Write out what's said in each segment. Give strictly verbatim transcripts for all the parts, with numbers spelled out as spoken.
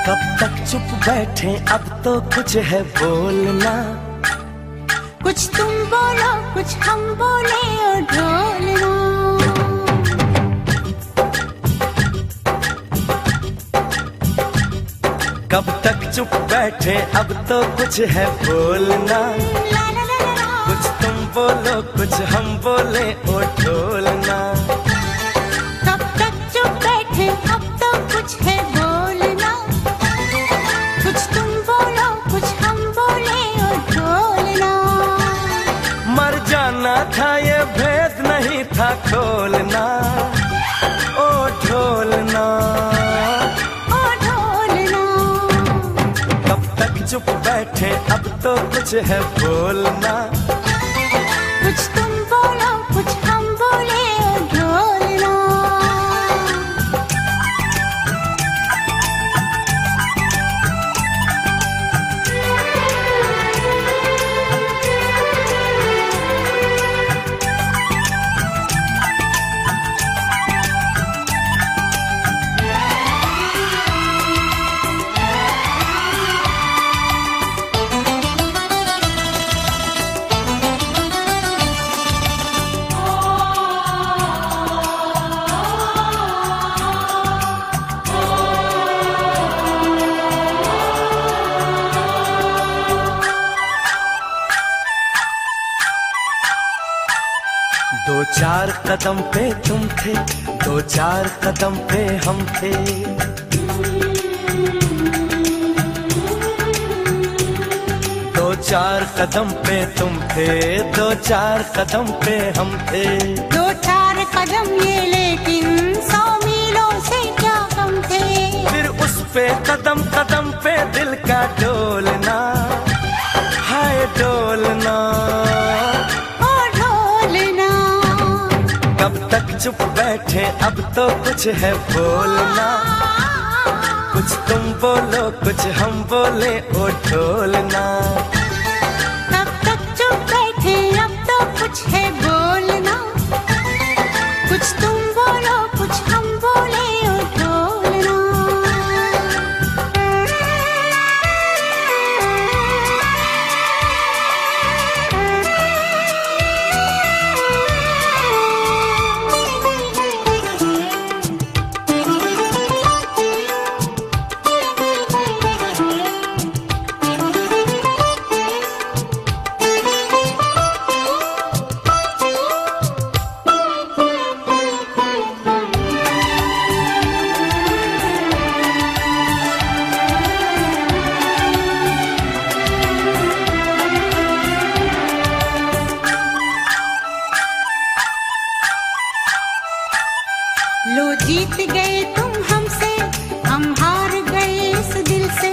कब तक चुप बैठे अब तो कुछ है बोलना। कुछ तुम बोलो कुछ हम बोले और ढोलना। कब तक चुप बैठे अब तो कुछ है बोलना। कुछ तुम बोलो कुछ हम बोले और ढोलना। कब तक चुप बैठे अब तो कुछ है बोलना। कुछ तुम बोलो कुछ हम बोले और ढोलना। मर जाना था ये भेद नहीं था खोलना। ओ ढोलना ओ ढोलना। कब तक चुप बैठे अब तो कुछ है बोलना। कुछ तुम बोलो कुछ हम बोले और ढोलना। दो चार कदम पे तुम थे दो चार कदम पे हम थे। दो चार कदम पे तुम थे दो चार कदम पे हम थे। दो चार कदम ये लेकिन सौ मीलों से क्या कम थे। फिर उस पे कदम कदम पे दिल का डोलना। हाय डोलना ओ ढोलना। कब तक चुप बैठे अब तो कुछ है बोलना। कुछ तुम बोलो कुछ हम बोले ओ ढोलना। कब तक चुप बैठे अब तो कुछ है बोलना। कुछ तुम बोलो कुछ हम बोले ओ ढोलना। लो जीत गए तुम हमसे हम हार गए इस दिल से।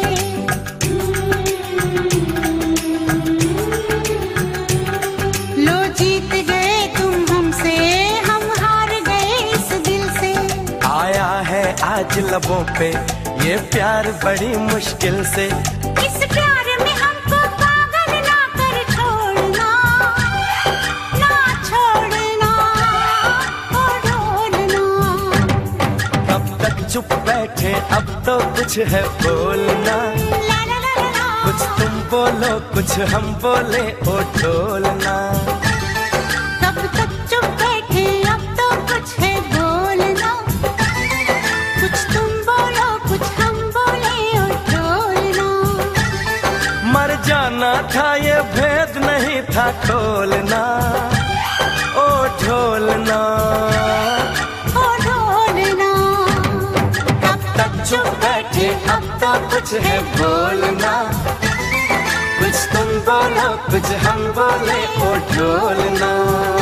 लो जीत गए तुम हमसे हम हार गए इस दिल से। आया है आज लबों पे ये प्यार बड़ी मुश्किल से। इस प्यार में हमको पागल ना कर छोड़ना। ना छोड़ना ओ ढोलना। कब तक चुप बैठे अब तो कुछ है बोलना। ला ला ला ला ला। कुछ तुम बोलो कुछ हम बोले ओ ढोलना। कब तक चुप बैठे अब तो कुछ है बोलना। कुछ तुम बोलो कुछ हम बोले और ढोलना। मर जाना था ये भेद नहीं था खोलना। ओ ढोलना ओ ढोलना। कब तक चुप बैठे अब तो कुछ है बोलना। कुछ तुम बोलो कुछ हम बोले ओ ढोलना।